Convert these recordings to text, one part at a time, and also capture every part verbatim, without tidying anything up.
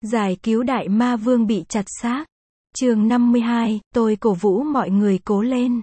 Giải cứu đại ma vương bị chặt xác. Chương năm mươi hai, tôi cổ vũ mọi người cố lên.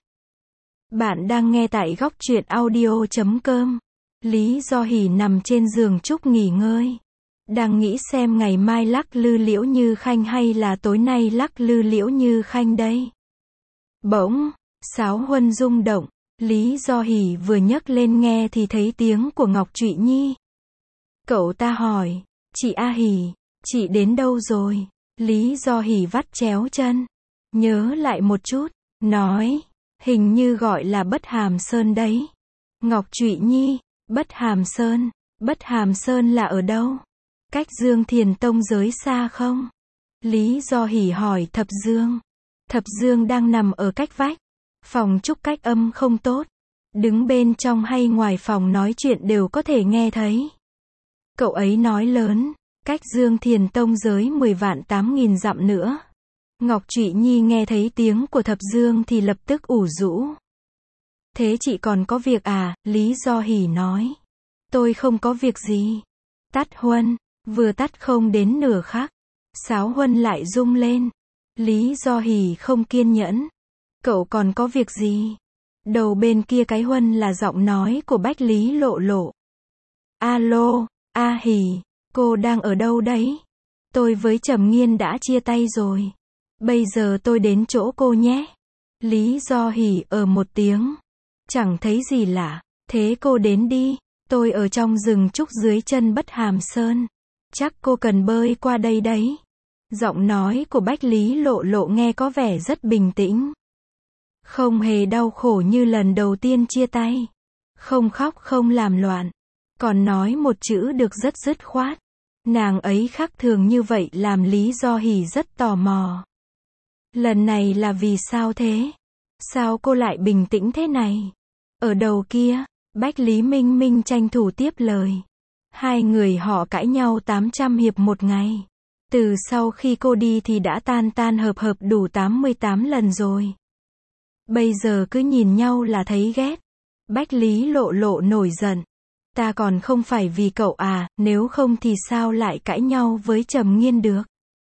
Bạn đang nghe tại góc truyện audio chấm com. Lý Do Hỷ nằm trên giường trúc nghỉ ngơi. Đang nghĩ xem ngày mai lắc lư Liễu Như Khanh hay là tối nay lắc lư Liễu Như Khanh đây. Bỗng, sáo huân rung động. Lý Do Hỷ vừa nhấc lên nghe thì thấy tiếng của Ngọc Trụy Nhi. Cậu ta hỏi, chị A Hỷ, chị đến đâu rồi? Lý Do Hỷ vắt chéo chân, nhớ lại một chút, nói, hình như gọi là Bất Hàm Sơn đấy. Ngọc Trụy Nhi, Bất Hàm Sơn, Bất Hàm Sơn là ở đâu? Cách Dương Thiền Tông giới xa không? Lý Do Hỷ hỏi Thập Dương. Thập Dương đang nằm ở cách vách. Phòng trúc cách âm không tốt. Đứng bên trong hay ngoài phòng nói chuyện đều có thể nghe thấy. Cậu ấy nói lớn, cách Dương Thiền Tông giới mười vạn tám nghìn dặm nữa. Ngọc Trụy Nhi nghe thấy tiếng của Thập Dương thì lập tức ủ rũ. Thế chị còn có việc à? Lý Do Hỷ nói. Tôi không có việc gì. Tắt huân, vừa tắt không đến nửa khắc. Sáo huân lại rung lên. Lý Do Hỷ không kiên nhẫn. Cậu còn có việc gì? Đầu bên kia cái huân là giọng nói của Bách Lý Lộ Lộ. Alo, A Hỷ, cô đang ở đâu đấy? Tôi với Trầm Nghiên đã chia tay rồi. Bây giờ tôi đến chỗ cô nhé. Lý Do Hỷ ở một tiếng. Chẳng thấy gì lạ. Thế cô đến đi. Tôi ở trong rừng trúc dưới chân Bất Hàm Sơn. Chắc cô cần bơi qua đây đấy. Giọng nói của Bách Lý Lộ Lộ nghe có vẻ rất bình tĩnh. Không hề đau khổ như lần đầu tiên chia tay. Không khóc không làm loạn. Còn nói một chữ được rất dứt khoát. Nàng ấy khác thường như vậy làm Lý Do Hỷ rất tò mò. Lần này là vì sao thế? Sao cô lại bình tĩnh thế này? Ở đầu kia, Bách Lý Minh Minh tranh thủ tiếp lời. Hai người họ cãi nhau tám trăm hiệp một ngày. Từ sau khi cô đi thì đã tan tan hợp hợp đủ tám mươi tám lần rồi. Bây giờ cứ nhìn nhau là thấy ghét. Bách Lý Lộ Lộ nổi giận. Ta còn không phải vì cậu à, nếu không thì sao lại cãi nhau với Trầm Nghiên được?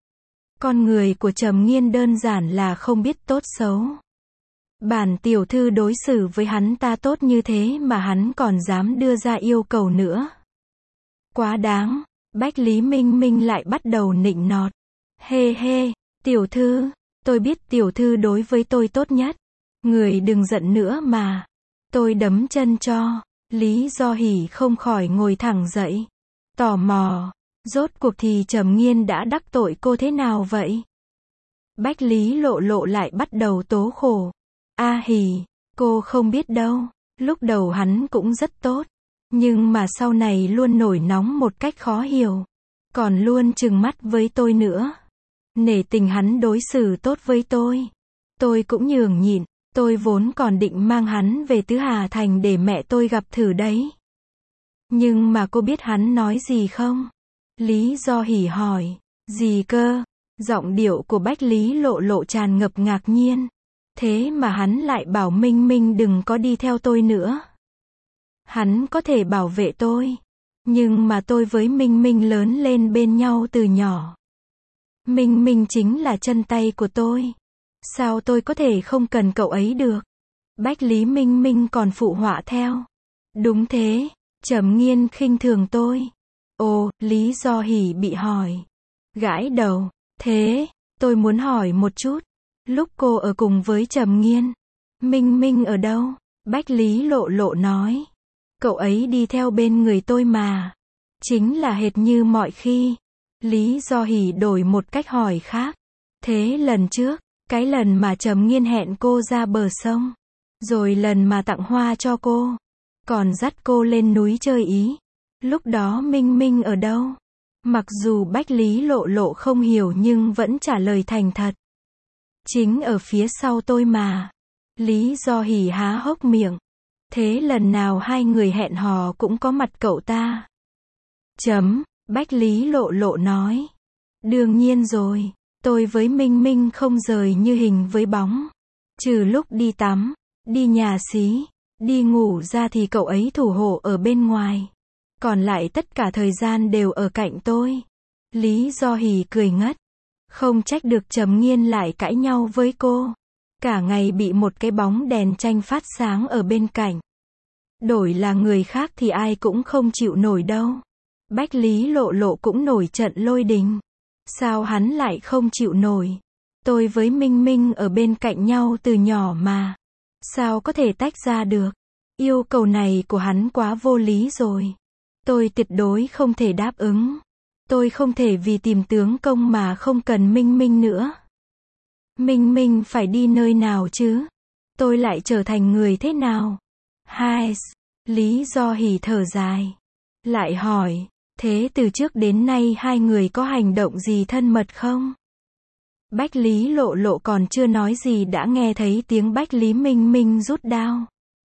Con người của Trầm Nghiên đơn giản là không biết tốt xấu. Bản tiểu thư đối xử với hắn ta tốt như thế mà hắn còn dám đưa ra yêu cầu nữa. Quá đáng. Bách Lý Minh Minh lại bắt đầu nịnh nọt. Hê hê, tiểu thư, tôi biết tiểu thư đối với tôi tốt nhất. Người đừng giận nữa mà. Tôi đấm chân cho. Lý Do Hỷ không khỏi ngồi thẳng dậy. Tò mò, rốt cuộc thì Trầm Nghiên đã đắc tội cô thế nào vậy? Bách Lý Lộ Lộ lại bắt đầu tố khổ. A Hỷ, cô không biết đâu. Lúc đầu hắn cũng rất tốt. Nhưng mà sau này luôn nổi nóng một cách khó hiểu. Còn luôn trừng mắt với tôi nữa. Nể tình hắn đối xử tốt với tôi. Tôi cũng nhường nhịn. Tôi vốn còn định mang hắn về Tứ Hà Thành để mẹ tôi gặp thử đấy. Nhưng mà cô biết hắn nói gì không? Lý Do Hỷ hỏi. Gì cơ? Giọng điệu của Bách Lý Lộ Lộ tràn ngập ngạc nhiên. Thế mà hắn lại bảo Minh Minh đừng có đi theo tôi nữa. Hắn có thể bảo vệ tôi. Nhưng mà tôi với Minh Minh lớn lên bên nhau từ nhỏ. Minh Minh chính là chân tay của tôi. Sao tôi có thể không cần cậu ấy được? Bách Lý Minh Minh còn phụ họa theo. Đúng thế, Trầm Nghiên khinh thường tôi. Ồ, Lý Do Hỷ bị hỏi. Gãi đầu, thế, tôi muốn hỏi một chút. Lúc cô ở cùng với Trầm Nghiên, Minh Minh ở đâu? Bách Lý Lộ Lộ nói. Cậu ấy đi theo bên người tôi mà. Chính là hệt như mọi khi. Lý Do Hỷ đổi một cách hỏi khác. Thế lần trước, cái lần mà Trầm Nghiên hẹn cô ra bờ sông. Rồi lần mà tặng hoa cho cô. Còn dắt cô lên núi chơi Ý. Lúc đó Minh Minh ở đâu? Mặc dù Bách Lý Lộ Lộ không hiểu nhưng vẫn trả lời thành thật. Chính ở phía sau tôi mà. Lý Do Hỷ há hốc miệng. Thế lần nào hai người hẹn hò cũng có mặt cậu ta? Chấm, Bách Lý Lộ Lộ nói. Đương nhiên rồi, tôi với Minh Minh không rời như hình với bóng. Trừ lúc đi tắm, đi nhà xí, đi ngủ ra thì cậu ấy thủ hộ ở bên ngoài. Còn lại tất cả thời gian đều ở cạnh tôi. Lý Do Hỷ cười ngất. Không trách được Trầm Nghiên lại cãi nhau với cô. Cả ngày bị một cái bóng đèn tranh phát sáng ở bên cạnh. Đổi là người khác thì ai cũng không chịu nổi đâu. Bách Lý Lộ Lộ cũng nổi trận lôi đình. Sao hắn lại không chịu nổi? Tôi với Minh Minh ở bên cạnh nhau từ nhỏ mà. Sao có thể tách ra được? Yêu cầu này của hắn quá vô lý rồi. Tôi tuyệt đối không thể đáp ứng. Tôi không thể vì tìm tướng công mà không cần Minh Minh nữa. Minh Minh phải đi nơi nào chứ? Tôi lại trở thành người thế nào? Hai, Lý Do Hỷ thở dài. Lại hỏi, thế từ trước đến nay hai người có hành động gì thân mật không? Bách Lý Lộ Lộ còn chưa nói gì đã nghe thấy tiếng Bách Lý Minh Minh rút đao.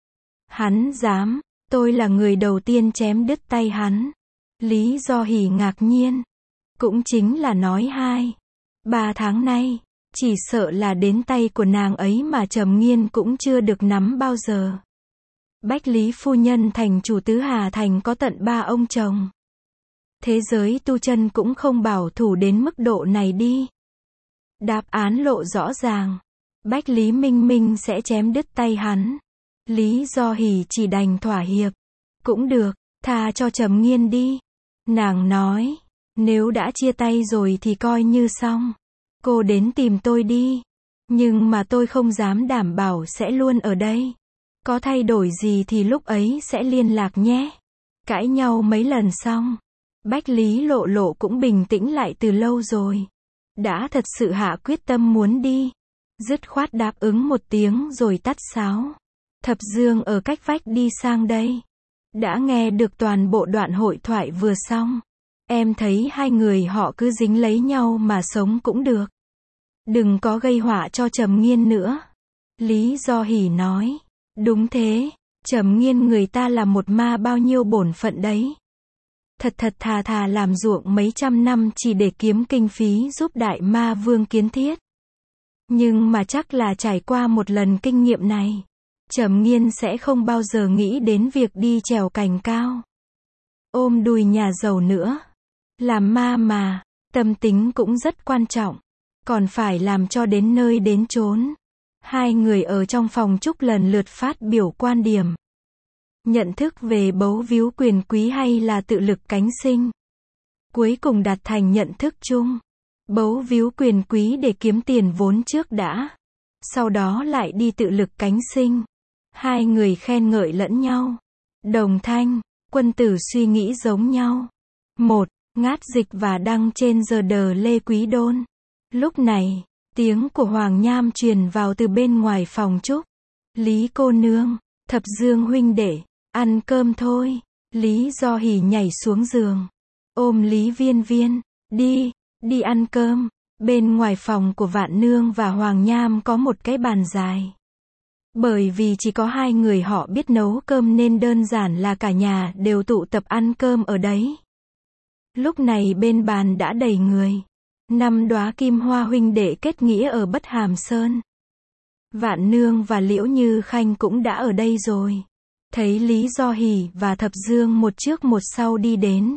Hắn dám, tôi là người đầu tiên chém đứt tay hắn. Lý Do Hỷ ngạc nhiên. Cũng chính là nói hai, ba tháng nay, chỉ sợ là đến tay của nàng ấy mà Trầm Nghiên cũng chưa được nắm bao giờ. Bách Lý phu nhân thành chủ Tứ Hà Thành có tận ba ông chồng. Thế giới tu chân cũng không bảo thủ đến mức độ này đi. Đáp án lộ rõ ràng. Bách Lý Minh Minh sẽ chém đứt tay hắn. Lý Do Hỷ chỉ đành thỏa hiệp. Cũng được, tha cho Trầm Nghiên đi. Nàng nói, nếu đã chia tay rồi thì coi như xong. Cô đến tìm tôi đi. Nhưng mà tôi không dám đảm bảo sẽ luôn ở đây. Có thay đổi gì thì lúc ấy sẽ liên lạc nhé. Cãi nhau mấy lần xong. Bách Lý Lộ Lộ cũng bình tĩnh lại từ lâu rồi. Đã thật sự hạ quyết tâm muốn đi. Dứt khoát đáp ứng một tiếng rồi tắt sáo. Thập Dương ở cách vách đi sang đây. Đã nghe được toàn bộ đoạn hội thoại vừa xong. Em thấy hai người họ cứ dính lấy nhau mà sống cũng được. Đừng có gây họa cho Trầm Nghiên nữa. Lý Do Hỷ nói. Đúng thế, Trầm Nghiên người ta là một ma bao nhiêu bổn phận đấy. Thật thật thà thà làm ruộng mấy trăm năm chỉ để kiếm kinh phí giúp đại ma vương kiến thiết. Nhưng mà chắc là trải qua một lần kinh nghiệm này, Trầm Nghiên sẽ không bao giờ nghĩ đến việc đi trèo cành cao. Ôm đùi nhà giàu nữa. Làm ma mà, tâm tính cũng rất quan trọng. Còn phải làm cho đến nơi đến chốn. Hai người ở trong phòng chúc lần lượt phát biểu quan điểm. Nhận thức về bấu víu quyền quý hay là tự lực cánh sinh. Cuối cùng đạt thành nhận thức chung. Bấu víu quyền quý để kiếm tiền vốn trước đã. Sau đó lại đi tự lực cánh sinh. Hai người khen ngợi lẫn nhau. Đồng thanh, quân tử suy nghĩ giống nhau. Một, Ngát Dịch và đăng trên giờ đờ Lê Quý Đôn. Lúc này, tiếng của Hoàng Nham truyền vào từ bên ngoài phòng chúc. Lý cô nương, Thập Dương huynh đệ, ăn cơm thôi. Lý Do Hỷ nhảy xuống giường. Ôm Lý Viên Viên, đi, đi ăn cơm. Bên ngoài phòng của Vạn Nương và Hoàng Nham có một cái bàn dài. Bởi vì chỉ có hai người họ biết nấu cơm nên đơn giản là cả nhà đều tụ tập ăn cơm ở đấy. Lúc này bên bàn đã đầy người. Năm đóa kim hoa huynh đệ kết nghĩa ở Bất Hàm Sơn. Vạn Nương và Liễu Như Khanh cũng đã ở đây rồi. Thấy Lý Do Hỷ và Thập Dương một trước một sau đi đến.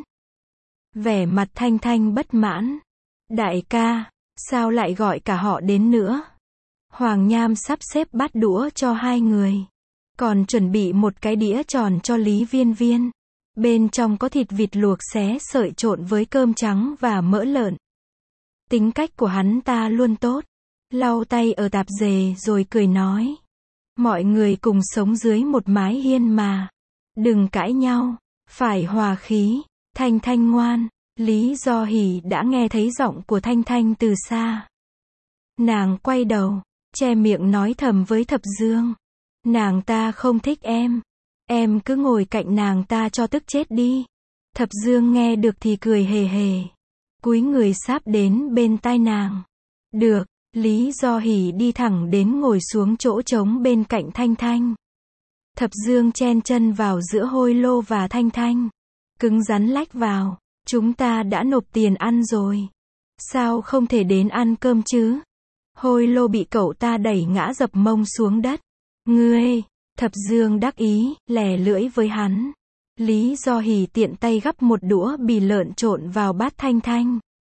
Vẻ mặt Thanh Thanh bất mãn. Đại ca, sao lại gọi cả họ đến nữa? Hoàng Nham sắp xếp bát đũa cho hai người. Còn chuẩn bị một cái đĩa tròn cho Lý Viên Viên. Bên trong có thịt vịt luộc xé sợi trộn với cơm trắng và mỡ lợn. Tính cách của hắn ta luôn tốt. Lau tay ở tạp dề rồi cười nói. Mọi người cùng sống dưới một mái hiên mà. Đừng cãi nhau. Phải hòa khí. Thanh Thanh ngoan. Lý Do Hỷ đã nghe thấy giọng của Thanh Thanh từ xa. Nàng quay đầu. Che miệng nói thầm với Thập Dương. Nàng ta không thích em. Em cứ ngồi cạnh nàng ta cho tức chết đi. Thập Dương nghe được thì cười hề hề. Cúi người sáp đến bên tai nàng. Được, Lý Do Hỷ đi thẳng đến ngồi xuống chỗ trống bên cạnh Thanh Thanh. Thập Dương chen chân vào giữa Hôi Lô và Thanh Thanh. Cứng rắn lách vào. Chúng ta đã nộp tiền ăn rồi. Sao không thể đến ăn cơm chứ? Hôi Lô bị cậu ta đẩy ngã dập mông xuống đất. Ngươi! Thập Dương đắc ý, lè lưỡi với hắn. Lý Do Hỷ tiện tay gắp một đũa bì lợn trộn vào bát Thanh Thanh.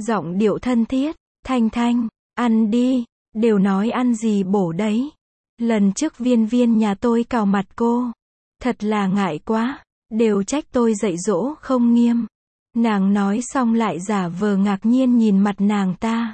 Giọng điệu thân thiết, Thanh Thanh, ăn đi, đều nói ăn gì bổ đấy. Lần trước Viên Viên nhà tôi cào mặt cô. Thật là ngại quá, đều trách tôi dạy dỗ không nghiêm. Nàng nói xong lại giả vờ ngạc nhiên nhìn mặt nàng ta.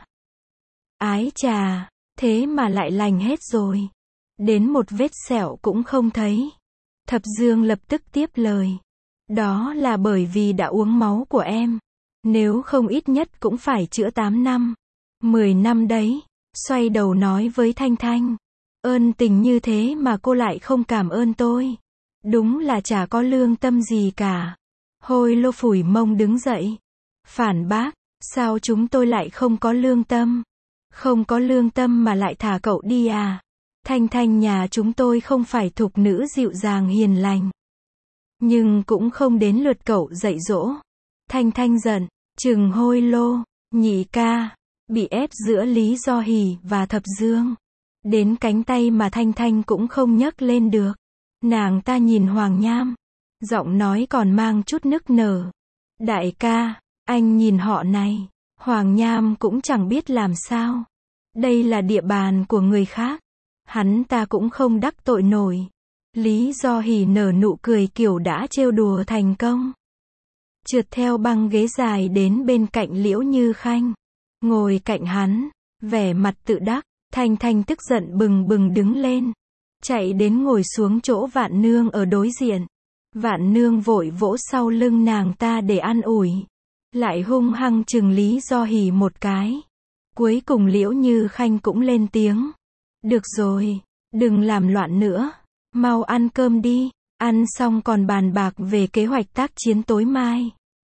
Ái chà, thế mà lại lành hết rồi. Đến một vết sẹo cũng không thấy. Thập Dương lập tức tiếp lời. Đó là bởi vì đã uống máu của em. Nếu không ít nhất cũng phải chữa tám năm. mười năm đấy. Xoay đầu nói với Thanh Thanh. Ơn tình như thế mà cô lại không cảm ơn tôi. Đúng là chả có lương tâm gì cả. Hôi Lô phủi mông đứng dậy. Phản bác, sao chúng tôi lại không có lương tâm? Không có lương tâm mà lại thả cậu đi à? Thanh Thanh nhà chúng tôi không phải thục nữ dịu dàng hiền lành. Nhưng cũng không đến lượt cậu dạy dỗ. Thanh Thanh giận, trừng Hôi Lô, nhị ca, bị ép giữa Lý Do Hỷ và Thập Dương. Đến cánh tay mà Thanh Thanh cũng không nhấc lên được. Nàng ta nhìn Hoàng Nham. Giọng nói còn mang chút nức nở. Đại ca, anh nhìn họ này. Hoàng Nham cũng chẳng biết làm sao. Đây là địa bàn của người khác. Hắn ta cũng không đắc tội nổi. Lý Do Hỷ nở nụ cười kiểu đã trêu đùa thành công. Trượt theo băng ghế dài đến bên cạnh Liễu Như Khanh. Ngồi cạnh hắn, vẻ mặt tự đắc. Thanh Thanh tức giận bừng bừng đứng lên. Chạy đến ngồi xuống chỗ Vạn Nương ở đối diện. Vạn Nương vội vỗ sau lưng nàng ta để an ủi. Lại hung hăng chừng Lý Do Hỷ một cái. Cuối cùng Liễu Như Khanh cũng lên tiếng. Được rồi, đừng làm loạn nữa. Mau ăn cơm đi. Ăn xong còn bàn bạc về kế hoạch tác chiến tối mai.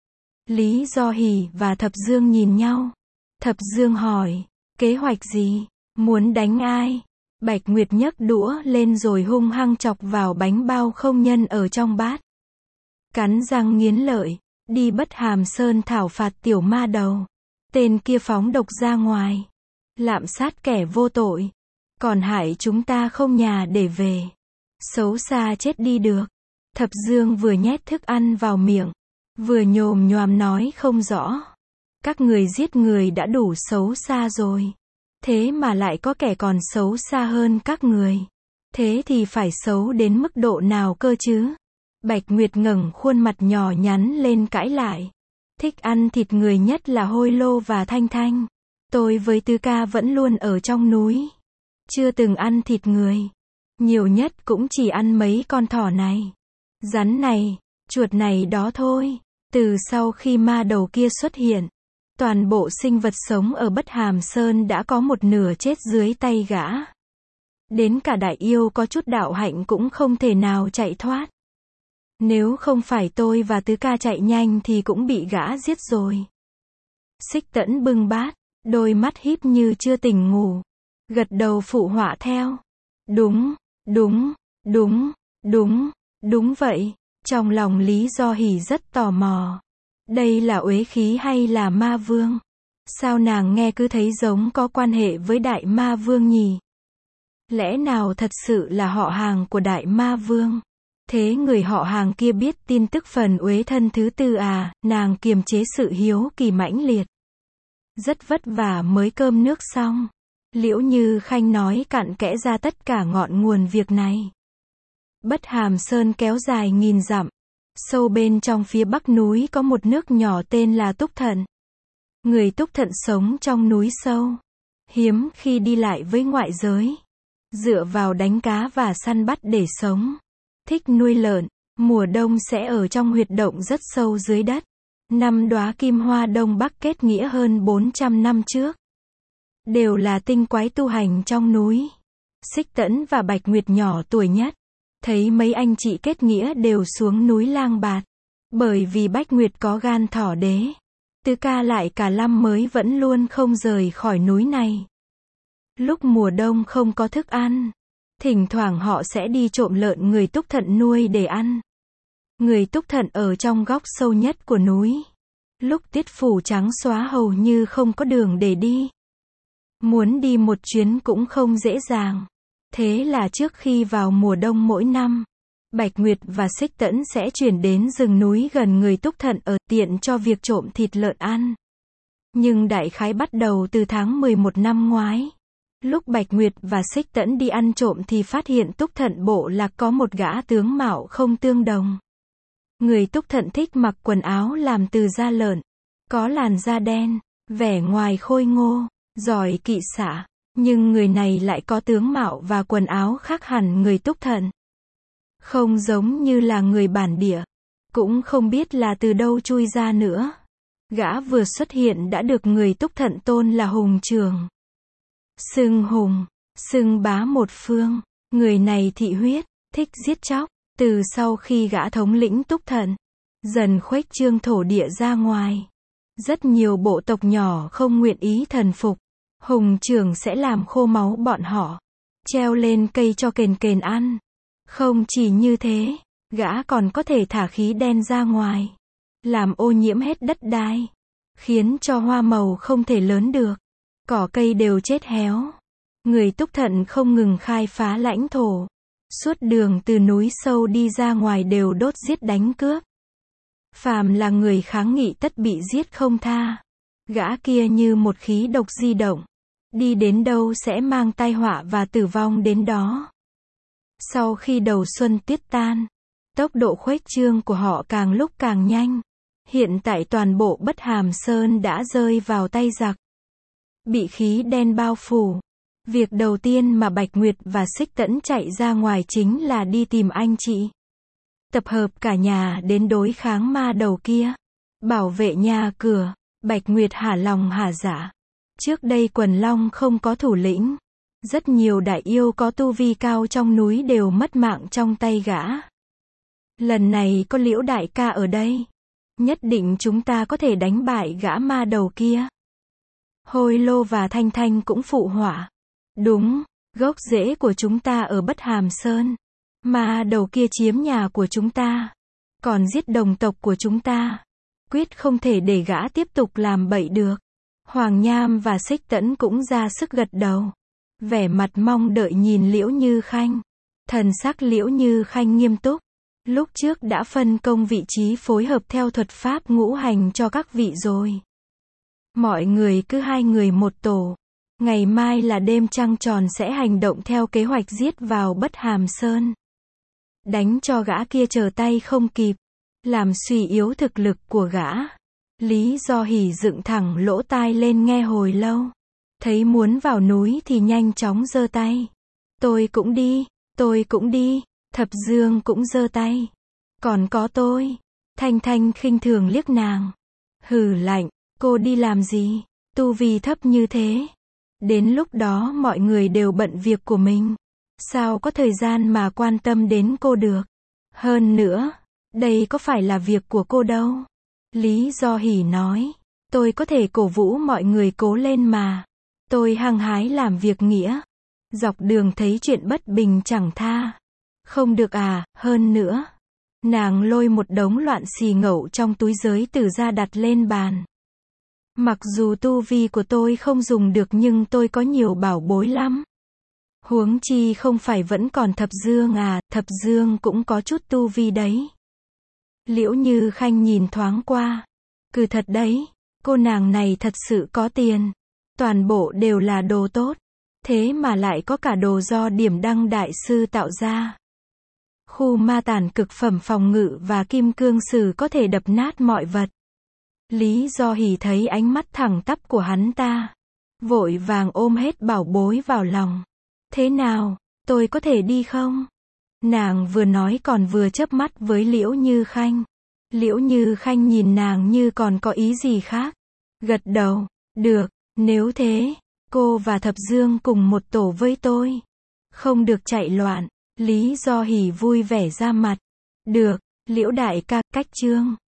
Lý Do Hỷ và Thập Dương nhìn nhau. Thập Dương hỏi, kế hoạch gì? Muốn đánh ai? Bạch Nguyệt nhấc đũa lên rồi hung hăng chọc vào bánh bao không nhân ở trong bát. Cắn răng nghiến lợi, đi Bất Hàm Sơn thảo phạt tiểu ma đầu. Tên kia phóng độc ra ngoài. Lạm sát kẻ vô tội. Còn hại chúng ta không nhà để về. Xấu xa chết đi được. Thập Dương vừa nhét thức ăn vào miệng. Vừa nhồm nhoàm nói không rõ. Các người giết người đã đủ xấu xa rồi. Thế mà lại có kẻ còn xấu xa hơn các người. Thế thì phải xấu đến mức độ nào cơ chứ? Bạch Nguyệt ngẩng khuôn mặt nhỏ nhắn lên cãi lại. Thích ăn thịt người nhất là Hôi Lô và Thanh Thanh. Tôi với Tứ ca vẫn luôn ở trong núi. Chưa từng ăn thịt người. Nhiều nhất cũng chỉ ăn mấy con thỏ này. Rắn này, chuột này đó thôi. Từ sau khi ma đầu kia xuất hiện. Toàn bộ sinh vật sống ở Bất Hàm Sơn đã có một nửa chết dưới tay gã. Đến cả đại yêu có chút đạo hạnh cũng không thể nào chạy thoát. Nếu không phải tôi và Tứ ca chạy nhanh thì cũng bị gã giết rồi. Xích Tẫn bưng bát, đôi mắt híp như chưa tỉnh ngủ. Gật đầu phụ họa theo. Đúng, đúng, đúng, đúng, đúng vậy. Trong lòng Lý Do Hỷ rất tò mò. Đây là uế khí hay là ma vương? Sao nàng nghe cứ thấy giống có quan hệ với đại ma vương nhỉ? Lẽ nào thật sự là họ hàng của đại ma vương? Thế người họ hàng kia biết tin tức phần uế thân thứ tư à? Nàng kiềm chế sự hiếu kỳ mãnh liệt. Rất vất vả mới cơm nước xong. Liễu Như Khanh nói cặn kẽ ra tất cả ngọn nguồn việc này. Bất Hàm Sơn kéo dài nghìn dặm. Sâu bên trong phía bắc núi có một nước nhỏ tên là Túc Thận. Người Túc Thận sống trong núi sâu. Hiếm khi đi lại với ngoại giới. Dựa vào đánh cá và săn bắt để sống. Thích nuôi lợn. Mùa đông sẽ ở trong huyệt động rất sâu dưới đất. Năm đóa kim hoa đông bắc kết nghĩa hơn bốn trăm năm trước. Đều là tinh quái tu hành trong núi. Xích Tẫn và Bạch Nguyệt nhỏ tuổi nhất. Thấy mấy anh chị kết nghĩa đều xuống núi Lang Bạt. Bởi vì Bách Nguyệt có gan thỏ đế. Tứ ca lại cả năm mới vẫn luôn không rời khỏi núi này. Lúc mùa đông không có thức ăn. Thỉnh thoảng họ sẽ đi trộm lợn người Túc Thận nuôi để ăn. Người Túc Thận ở trong góc sâu nhất của núi. Lúc tiết phủ trắng xóa hầu như không có đường để đi. Muốn đi một chuyến cũng không dễ dàng. Thế là trước khi vào mùa đông mỗi năm, Bạch Nguyệt và Xích Tẫn sẽ chuyển đến rừng núi gần người Túc Thận ở tiện cho việc trộm thịt lợn ăn. Nhưng đại khái bắt đầu từ tháng mười một năm ngoái. Lúc Bạch Nguyệt và Xích Tẫn đi ăn trộm thì phát hiện Túc Thận bộ lạc có một gã tướng mạo không tương đồng. Người Túc Thận thích mặc quần áo làm từ da lợn, có làn da đen, vẻ ngoài khôi ngô, giỏi kỵ xạ, nhưng người này lại có tướng mạo và quần áo khác hẳn người Túc Thận. Không giống như là người bản địa, cũng không biết là từ đâu chui ra nữa. Gã vừa xuất hiện đã được người Túc Thận tôn là Hùng Trường. Xưng hùng, xưng bá một phương, người này thị huyết, thích giết chóc. Từ sau khi gã thống lĩnh Túc Thận, dần khuếch trương thổ địa ra ngoài. Rất nhiều bộ tộc nhỏ không nguyện ý thần phục. Hùng Trường sẽ làm khô máu bọn họ, treo lên cây cho kền kền ăn. Không chỉ như thế, gã còn có thể thả khí đen ra ngoài, làm ô nhiễm hết đất đai, khiến cho hoa màu không thể lớn được, cỏ cây đều chết héo. Người Túc Thận không ngừng khai phá lãnh thổ, suốt đường từ núi sâu đi ra ngoài đều đốt giết đánh cướp. Phàm là người kháng nghị tất bị giết không tha. Gã kia như một khí độc di động, đi đến đâu sẽ mang tai họa và tử vong đến đó. Sau khi đầu xuân tuyết tan, tốc độ khuếch trương của họ càng lúc càng nhanh. Hiện tại toàn bộ Bất Hàm Sơn đã rơi vào tay giặc, bị khí đen bao phủ. Việc đầu tiên mà Bạch Nguyệt và Xích Tẫn chạy ra ngoài chính là đi tìm anh chị. Tập hợp cả nhà đến đối kháng ma đầu kia, bảo vệ nhà cửa. Bạch Nguyệt hả lòng hả dạ. Trước đây Quần Long không có thủ lĩnh. Rất nhiều đại yêu có tu vi cao trong núi đều mất mạng trong tay gã. Lần này có Liễu đại ca ở đây, nhất định chúng ta có thể đánh bại gã ma đầu kia. Hôi Lô và Thanh Thanh cũng phụ họa. Đúng, gốc rễ của chúng ta ở Bất Hàm Sơn. Ma đầu kia chiếm nhà của chúng ta, còn giết đồng tộc của chúng ta. Quyết không thể để gã tiếp tục làm bậy được. Hoàng Nham và Xích Tẫn cũng ra sức gật đầu, vẻ mặt mong đợi nhìn Liễu Như Khanh. Thần sắc Liễu Như Khanh nghiêm túc. Lúc trước đã phân công vị trí phối hợp theo thuật pháp ngũ hành cho các vị rồi. Mọi người cứ hai người một tổ. Ngày mai là đêm trăng tròn sẽ hành động theo kế hoạch giết vào Bất Hàm Sơn. Đánh cho gã kia trở tay không kịp, làm suy yếu thực lực của gã. Lý Do Hỉ dựng thẳng lỗ tai lên nghe hồi lâu. Thấy muốn vào núi thì nhanh chóng giơ tay. Tôi cũng đi, tôi cũng đi. Thập Dương cũng giơ tay. Còn có tôi. Thanh Thanh khinh thường liếc nàng. Hừ lạnh, cô đi làm gì? Tu vi thấp như thế. Đến lúc đó mọi người đều bận việc của mình. Sao có thời gian mà quan tâm đến cô được? Hơn nữa, đây có phải là việc của cô đâu. Lý Do Hỉ nói. Tôi có thể cổ vũ mọi người cố lên mà. Tôi hăng hái làm việc nghĩa. Dọc đường thấy chuyện bất bình chẳng tha. Không được à, hơn nữa. Nàng lôi một đống loạn xì ngẫu trong túi giới tử ra đặt lên bàn. Mặc dù tu vi của tôi không dùng được nhưng tôi có nhiều bảo bối lắm. Huống chi không phải vẫn còn Thập Dương à, Thập Dương cũng có chút tu vi đấy. Liễu Như Khanh nhìn thoáng qua. Cứ thật đấy, cô nàng này thật sự có tiền. Toàn bộ đều là đồ tốt. Thế mà lại có cả đồ do Điểm Đăng đại sư tạo ra. Khu ma tản cực phẩm phòng ngự và kim cương sử có thể đập nát mọi vật. Lý Do Hỉ thấy ánh mắt thẳng tắp của hắn ta, vội vàng ôm hết bảo bối vào lòng. Thế nào, tôi có thể đi không? Nàng vừa nói còn vừa chớp mắt với Liễu Như Khanh. Liễu Như Khanh nhìn nàng như còn có ý gì khác. Gật đầu, được, nếu thế, cô và Thập Dương cùng một tổ với tôi. Không được chạy loạn. Lý Do Hỉ vui vẻ ra mặt. Được, Liễu đại ca, cách chương.